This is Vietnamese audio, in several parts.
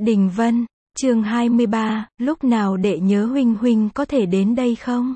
Đình Vân, chương 23, lúc nào đệ nhớ huynh huynh có thể đến đây không?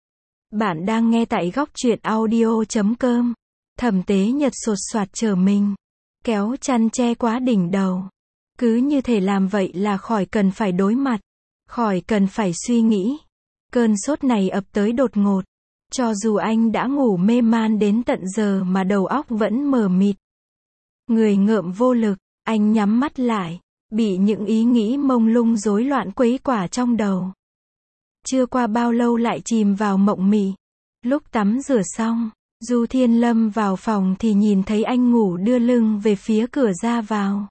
Bạn đang nghe tại góc truyện audio.com. Thẩm Tế Nhật sột soạt trở mình, kéo chăn che quá đỉnh đầu. Cứ như thể làm vậy là khỏi cần phải đối mặt, khỏi cần phải suy nghĩ. Cơn sốt này ập tới đột ngột. Cho dù anh đã ngủ mê man đến tận giờ mà đầu óc vẫn mờ mịt. Người ngợm vô lực, anh nhắm mắt lại, bị những ý nghĩ mông lung rối loạn quấy quả trong đầu. Chưa qua bao lâu lại chìm vào mộng mị. Lúc tắm rửa xong, Du Thiên Lâm vào phòng thì nhìn thấy anh ngủ đưa lưng về phía cửa ra vào.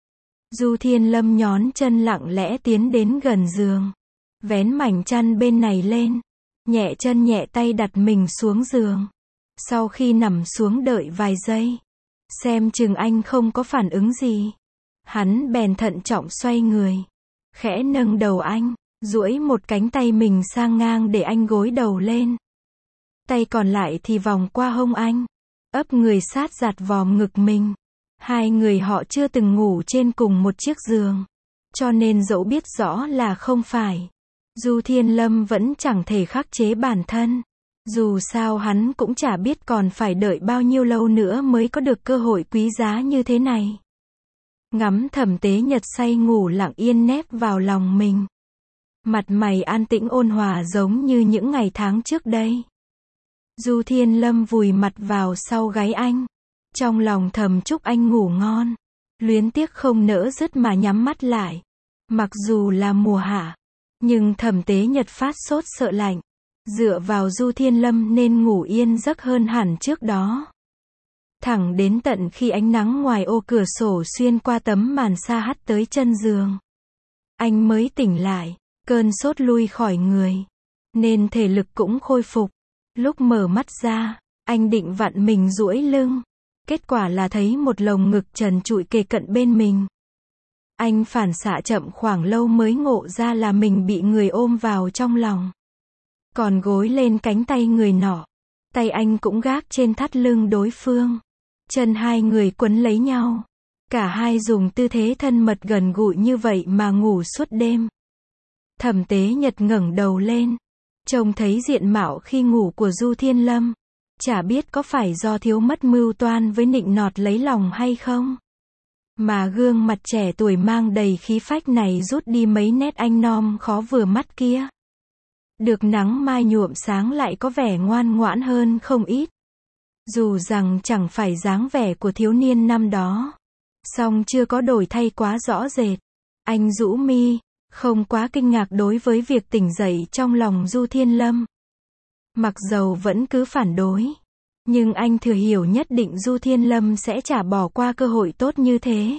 Du Thiên Lâm nhón chân lặng lẽ tiến đến gần giường, vén mảnh chăn bên này lên, nhẹ chân nhẹ tay đặt mình xuống giường. Sau khi nằm xuống đợi vài giây, xem chừng anh không có phản ứng gì, hắn bèn thận trọng xoay người, khẽ nâng đầu anh, duỗi một cánh tay mình sang ngang để anh gối đầu lên. Tay còn lại thì vòng qua hông anh, ấp người sát giạt vòm ngực mình. Hai người họ chưa từng ngủ trên cùng một chiếc giường, cho nên dẫu biết rõ là không phải, Du Thiên Lâm vẫn chẳng thể khắc chế bản thân. Dù sao hắn cũng chả biết còn phải đợi bao nhiêu lâu nữa mới có được cơ hội quý giá như thế này. Ngắm Thẩm Tế Nhật say ngủ lặng yên nép vào lòng mình. Mặt mày an tĩnh ôn hòa giống như những ngày tháng trước đây. Du Thiên Lâm vùi mặt vào sau gáy anh, trong lòng thầm chúc anh ngủ ngon. Luyến tiếc không nỡ dứt mà nhắm mắt lại. Mặc dù là mùa hạ, nhưng Thẩm Tế Nhật phát sốt sợ lạnh. Dựa vào Du Thiên Lâm nên ngủ yên giấc hơn hẳn trước đó. Thẳng đến tận khi ánh nắng ngoài ô cửa sổ xuyên qua tấm màn sa hắt tới chân giường, anh mới tỉnh lại, cơn sốt lui khỏi người, nên thể lực cũng khôi phục. Lúc mở mắt ra, anh định vặn mình duỗi lưng, kết quả là thấy một lồng ngực trần trụi kề cận bên mình. Anh phản xạ chậm khoảng lâu mới ngộ ra là mình bị người ôm vào trong lòng, còn gối lên cánh tay người nọ. Tay anh cũng gác trên thắt lưng đối phương. Chân hai người quấn lấy nhau. Cả hai dùng tư thế thân mật gần gũi như vậy mà ngủ suốt đêm. Thẩm Tế Nhật ngẩng đầu lên, trông thấy diện mạo khi ngủ của Du Thiên Lâm. Chả biết có phải do thiếu mất mưu toan với nịnh nọt lấy lòng hay không, mà gương mặt trẻ tuổi mang đầy khí phách này rút đi mấy nét anh nom khó vừa mắt kia. Được nắng mai nhuộm sáng lại có vẻ ngoan ngoãn hơn không ít. Dù rằng chẳng phải dáng vẻ của thiếu niên năm đó, song chưa có đổi thay quá rõ rệt. Anh rũ mi, không quá kinh ngạc đối với việc tỉnh dậy trong lòng Du Thiên Lâm. Mặc dầu vẫn cứ phản đối, nhưng anh thừa hiểu nhất định Du Thiên Lâm sẽ chả bỏ qua cơ hội tốt như thế.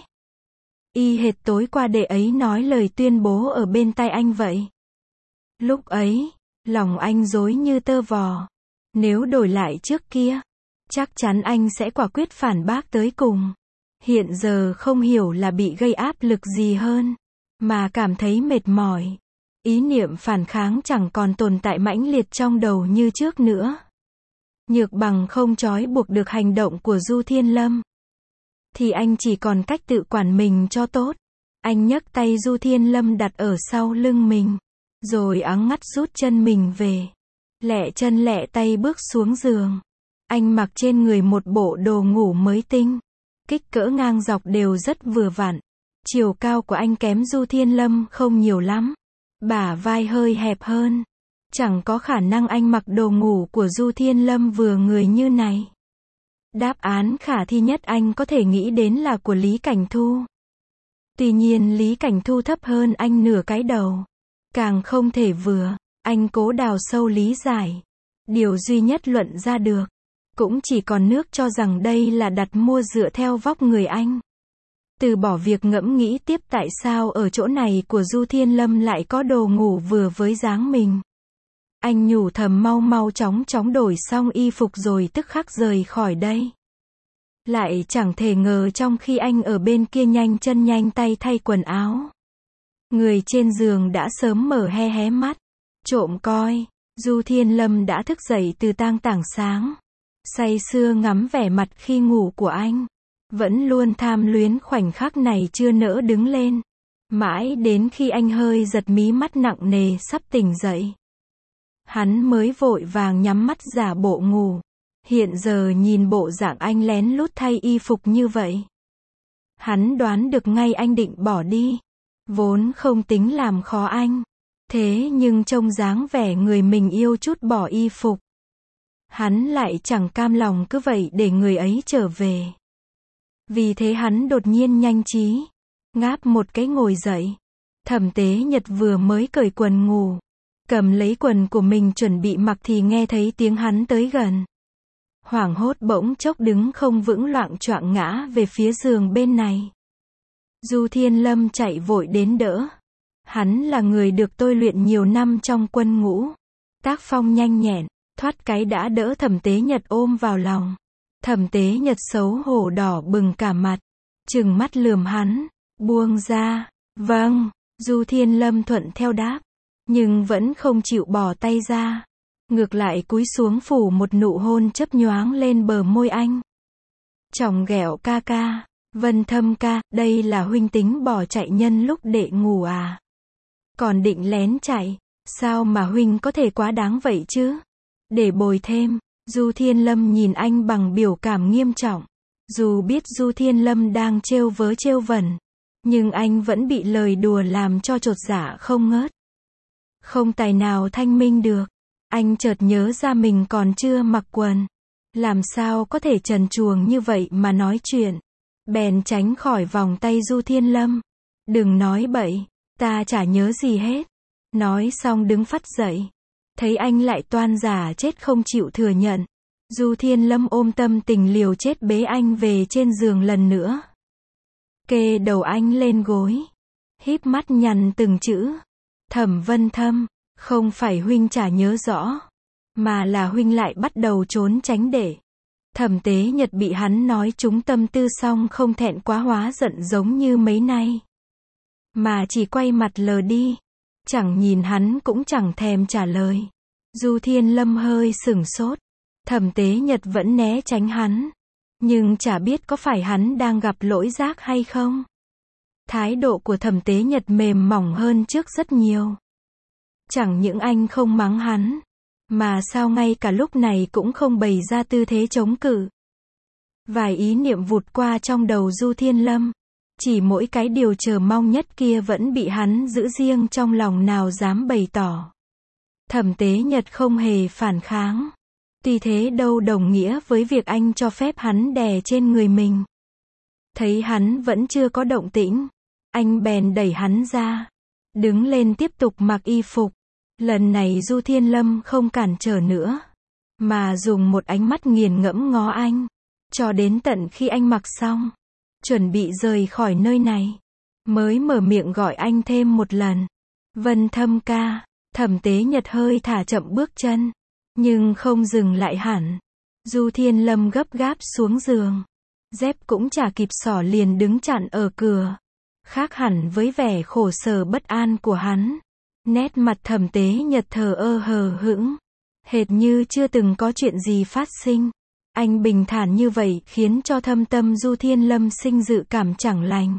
Y hệt tối qua đệ ấy nói lời tuyên bố ở bên tai anh vậy. Lúc ấy, lòng anh rối như tơ vò. Nếu đổi lại trước kia, chắc chắn anh sẽ quả quyết phản bác tới cùng. Hiện giờ không hiểu là bị gây áp lực gì hơn, mà cảm thấy mệt mỏi. Ý niệm phản kháng chẳng còn tồn tại mãnh liệt trong đầu như trước nữa. Nhược bằng không trói buộc được hành động của Du Thiên Lâm, thì anh chỉ còn cách tự quản mình cho tốt. Anh nhấc tay Du Thiên Lâm đặt ở sau lưng mình, rồi ắng ngắt rút chân mình về. Lẹ chân lẹ tay bước xuống giường. Anh mặc trên người một bộ đồ ngủ mới tinh, kích cỡ ngang dọc đều rất vừa vặn. Chiều cao của anh kém Du Thiên Lâm không nhiều lắm, bả vai hơi hẹp hơn. Chẳng có khả năng anh mặc đồ ngủ của Du Thiên Lâm vừa người như này. Đáp án khả thi nhất anh có thể nghĩ đến là của Lý Cảnh Thu. Tuy nhiên Lý Cảnh Thu thấp hơn anh nửa cái đầu, càng không thể vừa. Anh cố đào sâu lý giải. Điều duy nhất luận ra được, cũng chỉ còn nước cho rằng đây là đặt mua dựa theo vóc người anh. Từ bỏ việc ngẫm nghĩ tiếp tại sao ở chỗ này của Du Thiên Lâm lại có đồ ngủ vừa với dáng mình. Anh nhủ thầm mau mau chóng chóng đổi xong y phục rồi tức khắc rời khỏi đây. Lại chẳng thể ngờ trong khi anh ở bên kia nhanh chân nhanh tay thay quần áo, người trên giường đã sớm mở hé hé mắt, trộm coi. Du Thiên Lâm đã thức dậy từ tang tảng sáng, say sưa ngắm vẻ mặt khi ngủ của anh. Vẫn luôn tham luyến khoảnh khắc này chưa nỡ đứng lên. Mãi đến khi anh hơi giật mí mắt nặng nề sắp tỉnh dậy, hắn mới vội vàng nhắm mắt giả bộ ngủ. Hiện giờ nhìn bộ dạng anh lén lút thay y phục như vậy, hắn đoán được ngay anh định bỏ đi. Vốn không tính làm khó anh. Thế nhưng trông dáng vẻ người mình yêu trút bỏ y phục, hắn lại chẳng cam lòng cứ vậy để người ấy trở về. Vì thế hắn đột nhiên nhanh trí, ngáp một cái ngồi dậy. Thẩm Tế Nhật vừa mới cởi quần ngủ, cầm lấy quần của mình chuẩn bị mặc thì nghe thấy tiếng hắn tới gần. Hoảng hốt bỗng chốc đứng không vững loạng choạng ngã về phía giường bên này. Du Thiên Lâm chạy vội đến đỡ. Hắn là người được tôi luyện nhiều năm trong quân ngũ. Tác phong nhanh nhẹn, thoát cái đã đỡ Thẩm Tế Nhật ôm vào lòng. Thẩm Tế Nhật xấu hổ đỏ bừng cả mặt, trừng mắt lườm hắn, buông ra. Vâng, Du Thiên Lâm thuận theo đáp, nhưng vẫn không chịu bỏ tay ra. Ngược lại cúi xuống phủ một nụ hôn chớp nhoáng lên bờ môi anh. Chòng ghẹo ca ca, Vân Thâm ca, đây là huynh tính bỏ chạy nhân lúc đệ ngủ à? Còn định lén chạy, sao mà huynh có thể quá đáng vậy chứ? Để bồi thêm, Du Thiên Lâm nhìn anh bằng biểu cảm nghiêm trọng. Dù biết Du Thiên Lâm đang trêu vớ trêu vẩn, nhưng anh vẫn bị lời đùa làm cho chột dạ không ngớt. Không tài nào thanh minh được. Anh chợt nhớ ra mình còn chưa mặc quần. Làm sao có thể trần truồng như vậy mà nói chuyện. Bèn tránh khỏi vòng tay Du Thiên Lâm. Đừng nói bậy, ta chả nhớ gì hết. Nói xong đứng phắt dậy. Thấy anh lại toan giả chết không chịu thừa nhận. Du Thiên Lâm ôm tâm tình liều chết bế anh về trên giường lần nữa. Kê đầu anh lên gối, híp mắt nhằn từng chữ. Thẩm Vân Thâm, không phải huynh chả nhớ rõ, mà là huynh lại bắt đầu trốn tránh để. Thẩm Tế Nhật bị hắn nói trúng tâm tư xong không thẹn quá hóa giận giống như mấy nay, mà chỉ quay mặt lờ đi, chẳng nhìn hắn cũng chẳng thèm trả lời. Du Thiên Lâm hơi sửng sốt, Thẩm Tế Nhật vẫn né tránh hắn, nhưng chả biết có phải hắn đang gặp lỗi giác hay không. Thái độ của Thẩm Tế Nhật mềm mỏng hơn trước rất nhiều. Chẳng những anh không mắng hắn, mà sao ngay cả lúc này cũng không bày ra tư thế chống cự. Vài ý niệm vụt qua trong đầu Du Thiên Lâm, chỉ mỗi cái điều chờ mong nhất kia vẫn bị hắn giữ riêng trong lòng, nào dám bày tỏ. Thẩm Tế Nhật không hề phản kháng. Tuy thế đâu đồng nghĩa với việc anh cho phép hắn đè trên người mình. Thấy hắn vẫn chưa có động tĩnh, anh bèn đẩy hắn ra, đứng lên tiếp tục mặc y phục. Lần này Du Thiên Lâm không cản trở nữa, mà dùng một ánh mắt nghiền ngẫm ngó anh, cho đến tận khi anh mặc xong, chuẩn bị rời khỏi nơi này, mới mở miệng gọi anh thêm một lần. Vân Thâm ca. Thẩm Tế Nhật hơi thả chậm bước chân, nhưng không dừng lại hẳn. Du Thiên Lâm gấp gáp xuống giường, dép cũng chả kịp xỏ liền đứng chặn ở cửa. Khác hẳn với vẻ khổ sở bất an của hắn, nét mặt Thẩm Tế Nhật thờ ơ hờ hững, hệt như chưa từng có chuyện gì phát sinh. Anh bình thản như vậy khiến cho thâm tâm Du Thiên Lâm sinh dự cảm chẳng lành.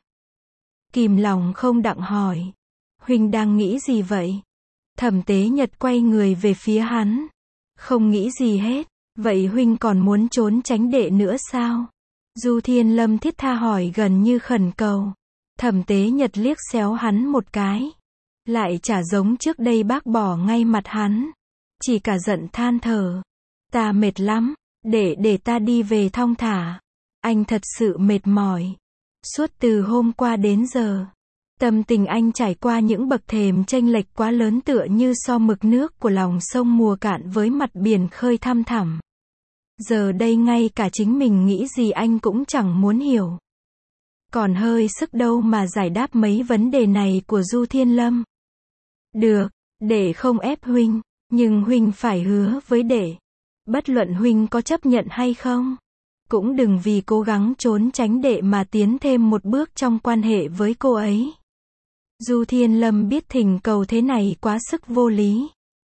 Kìm lòng không đặng hỏi, huynh đang nghĩ gì vậy? Thẩm Tế Nhật quay người về phía hắn. Không nghĩ gì hết. Vậy huynh còn muốn trốn tránh đệ nữa sao? Du Thiên Lâm thiết tha hỏi gần như khẩn cầu. Thẩm Tế Nhật liếc xéo hắn một cái, lại chả giống trước đây bác bỏ ngay mặt hắn, chỉ cả giận than thở. Ta mệt lắm, để ta đi về thong thả. Anh thật sự mệt mỏi. Suốt từ hôm qua đến giờ, tâm tình anh trải qua những bậc thềm chênh lệch quá lớn, tựa như so mực nước của lòng sông mùa cạn với mặt biển khơi thăm thẳm. Giờ đây ngay cả chính mình nghĩ gì anh cũng chẳng muốn hiểu. Còn hơi sức đâu mà giải đáp mấy vấn đề này của Du Thiên Lâm. Được, đệ không ép huynh, nhưng huynh phải hứa với đệ, bất luận huynh có chấp nhận hay không, cũng đừng vì cố gắng trốn tránh đệ mà tiến thêm một bước trong quan hệ với cô ấy. Du Thiên Lâm biết thỉnh cầu thế này quá sức vô lý,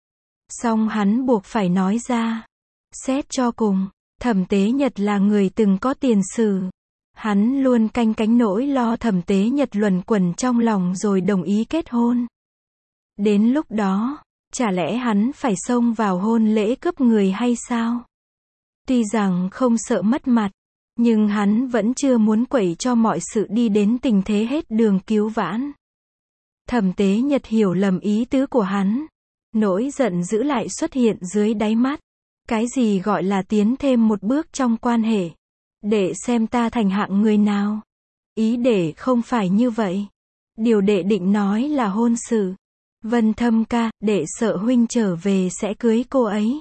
song hắn buộc phải nói ra. Xét cho cùng, Thẩm Tế Nhật là người từng có tiền sử, Hắn luôn canh cánh nỗi lo Thẩm Tế Nhật luẩn quẩn trong lòng rồi đồng ý kết hôn. Đến lúc đó, chả lẽ hắn phải xông vào hôn lễ cướp người hay sao? Tuy rằng không sợ mất mặt, nhưng hắn vẫn chưa muốn quẩy cho mọi sự đi đến tình thế hết đường cứu vãn. Thẩm Tế Nhật hiểu lầm ý tứ của hắn. Nỗi giận dữ lại xuất hiện dưới đáy mắt. Cái gì gọi là tiến thêm một bước trong quan hệ? Đệ xem ta thành hạng người nào? Ý đệ không phải như vậy. Điều đệ định nói là hôn sự. Vân Thâm ca, đệ sợ huynh trở về sẽ cưới cô ấy.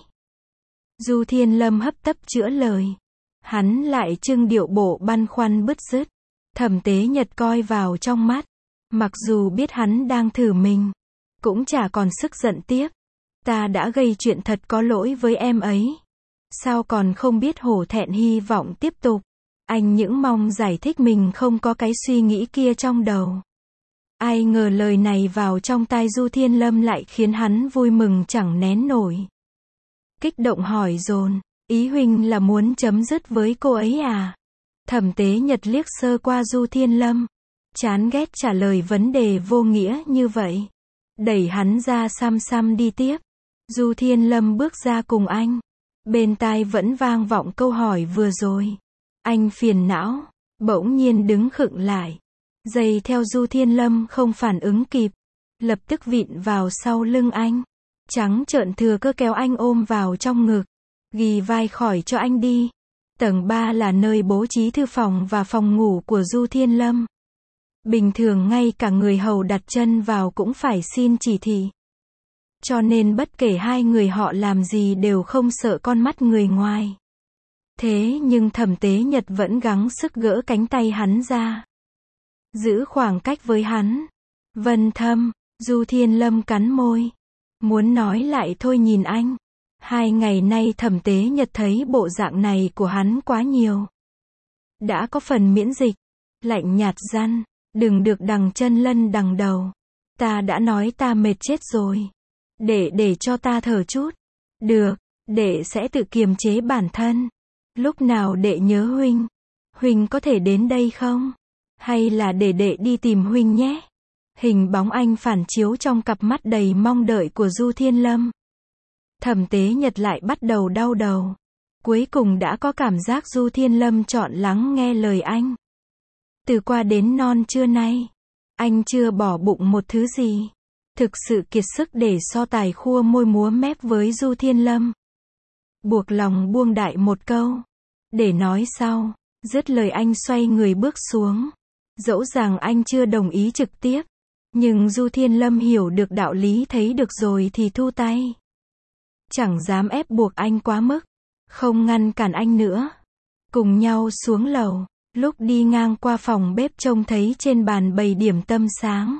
Du Thiên Lâm hấp tấp chữa lời. Hắn lại trưng điệu bộ băn khoăn bứt rứt. Thẩm Tế Nhật coi vào trong mắt. Mặc dù biết hắn đang thử mình, cũng chả còn sức giận tiếp. Ta đã gây chuyện thật có lỗi với em ấy. Sao còn không biết hổ thẹn hy vọng tiếp tục. Anh những mong giải thích mình không có cái suy nghĩ kia trong đầu. Ai ngờ lời này vào trong tai Du Thiên Lâm lại khiến hắn vui mừng chẳng nén nổi. Kích động hỏi dồn, ý huynh là muốn chấm dứt với cô ấy à? Thẩm Tế Nhật liếc sơ qua Du Thiên Lâm. Chán ghét trả lời vấn đề vô nghĩa như vậy. Đẩy hắn ra xăm xăm đi tiếp. Du Thiên Lâm bước ra cùng anh. Bên tai vẫn vang vọng câu hỏi vừa rồi. Anh phiền não, bỗng nhiên đứng khựng lại. Giây theo Du Thiên Lâm không phản ứng kịp. Lập tức vịn vào sau lưng anh. Trắng trợn thừa cơ kéo anh ôm vào trong ngực. Ghi vai khỏi cho anh đi. Tầng 3 là nơi bố trí thư phòng và phòng ngủ của Du Thiên Lâm. Bình thường ngay cả người hầu đặt chân vào cũng phải xin chỉ thị. Cho nên bất kể hai người họ làm gì đều không sợ con mắt người ngoài. Thế nhưng Thẩm Tế Nhật vẫn gắng sức gỡ cánh tay hắn ra. Giữ khoảng cách với hắn. Vân Thâm, Du Thiên Lâm cắn môi. Muốn nói lại thôi nhìn anh. 2 ngày nay Thẩm Tế Nhật thấy bộ dạng này của hắn quá nhiều. Đã có phần miễn dịch. Lạnh nhạt răn. Đừng được đằng chân lân đằng đầu. Ta đã nói ta mệt chết rồi. Để cho ta thở chút. Được, đệ sẽ tự kiềm chế bản thân. Lúc nào đệ nhớ huynh. Huynh có thể đến đây không? Hay là để đệ đi tìm huynh nhé? Hình bóng anh phản chiếu trong cặp mắt đầy mong đợi của Du Thiên Lâm. Thẩm Tế Nhật lại bắt đầu đau đầu. Cuối cùng đã có cảm giác Du Thiên Lâm chọn lắng nghe lời anh. Từ qua đến non trưa nay, anh chưa bỏ bụng một thứ gì. Thực sự kiệt sức để so tài khua môi múa mép với Du Thiên Lâm. Buộc lòng buông đại một câu. Để nói sau. Dứt lời anh xoay người bước xuống. Dẫu rằng anh chưa đồng ý trực tiếp. Nhưng Du Thiên Lâm hiểu được đạo lý thấy được rồi thì thu tay. Chẳng dám ép buộc anh quá mức. Không ngăn cản anh nữa. Cùng nhau xuống lầu. Lúc đi ngang qua phòng bếp trông thấy trên bàn bày điểm tâm sáng.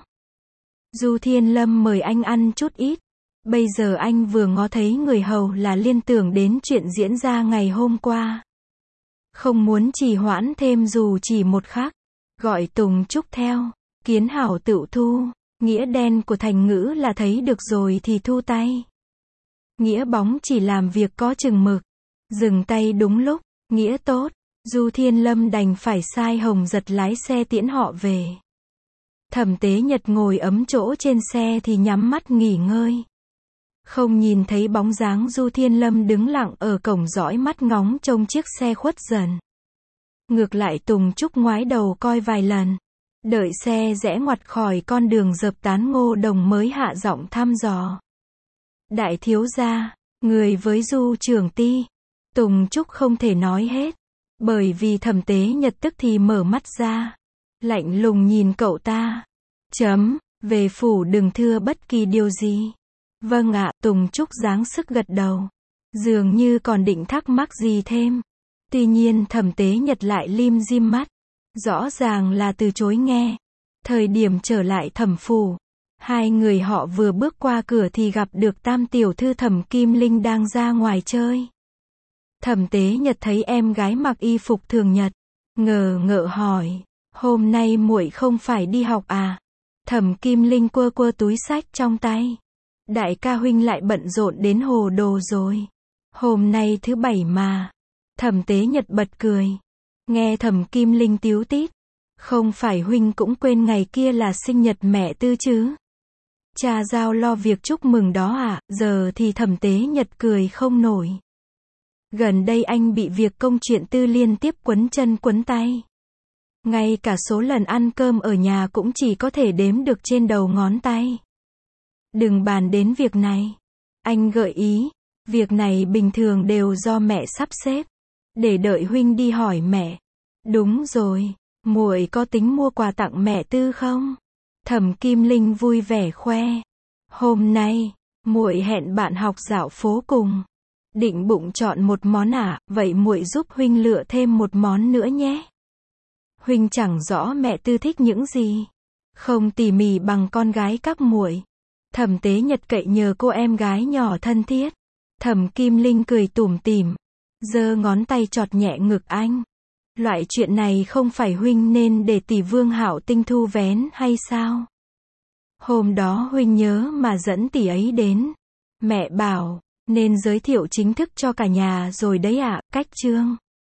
Du Thiên Lâm mời anh ăn chút ít. Bây giờ anh vừa ngó thấy người hầu là liên tưởng đến chuyện diễn ra ngày hôm qua. Không muốn trì hoãn thêm dù chỉ một khắc. Gọi Tùng Trúc theo. Kiến hảo tự thu. Nghĩa đen của thành ngữ là thấy được rồi thì thu tay. Nghĩa bóng chỉ làm việc có chừng mực. Dừng tay đúng lúc. Nghĩa tốt. Du Thiên Lâm đành phải sai Hồng Giật lái xe tiễn họ về. Thẩm Tế Nhật ngồi ấm chỗ trên xe thì nhắm mắt nghỉ ngơi. Không nhìn thấy bóng dáng Du Thiên Lâm đứng lặng ở cổng dõi mắt ngóng trông chiếc xe khuất dần. Ngược lại Tùng Trúc ngoái đầu coi vài lần. Đợi xe rẽ ngoặt khỏi con đường dợp tán Ngô Đồng mới hạ giọng thăm dò. Đại thiếu gia, người với Du trưởng ty. Tùng Trúc không thể nói hết. Bởi vì Thẩm Tế Nhật tức thì mở mắt ra. Lạnh lùng nhìn cậu ta. Về phủ đừng thưa bất kỳ điều gì. Vâng ạ, Tùng Trúc dáng sức gật đầu. Dường như còn định thắc mắc gì thêm. Tuy nhiên Thẩm Tế Nhật lại lim dim mắt. Rõ ràng là từ chối nghe. Thời điểm trở lại Thẩm phủ. Hai người họ vừa bước qua cửa thì gặp được tam tiểu thư Thẩm Kim Linh đang ra ngoài chơi. Thẩm Tế Nhật thấy em gái mặc y phục thường nhật. Ngờ ngợ hỏi. Hôm nay muội không phải đi học à? Thẩm Kim Linh quơ quơ túi xách trong tay. Đại ca huynh lại bận rộn đến hồ đồ rồi. Hôm nay thứ bảy mà. Thẩm Tế Nhật bật cười. Nghe Thẩm Kim Linh tíu tít. Không phải huynh cũng quên ngày kia là sinh nhật mẹ Tư chứ? Cha giao lo việc chúc mừng đó à, giờ thì Thẩm Tế Nhật cười không nổi. Gần đây anh bị việc công chuyện Tư liên tiếp quấn chân quấn tay. Ngay cả số lần ăn cơm ở nhà cũng chỉ có thể đếm được trên đầu ngón tay. Đừng bàn đến việc này. Anh gợi ý, việc này bình thường đều do mẹ sắp xếp. Để đợi huynh đi hỏi mẹ. Đúng rồi, muội có tính mua quà tặng mẹ Tư không? Thẩm Kim Linh vui vẻ khoe. Hôm nay, muội hẹn bạn học dạo phố cùng. Định bụng chọn một món à, vậy muội giúp huynh lựa thêm một món nữa nhé. Huynh chẳng rõ mẹ Tư thích những gì. Không tỉ mỉ bằng con gái các muội. Thẩm Tế Nhật cậy nhờ cô em gái nhỏ thân thiết. Thẩm Kim Linh cười tủm tỉm, giơ ngón tay chọt nhẹ ngực anh. Loại chuyện này không phải huynh nên để tỷ Vương Hạo Tinh thu vén hay sao? Hôm đó huynh nhớ mà dẫn tỷ ấy đến. Mẹ bảo, nên giới thiệu chính thức cho cả nhà rồi đấy ạ, cách chương.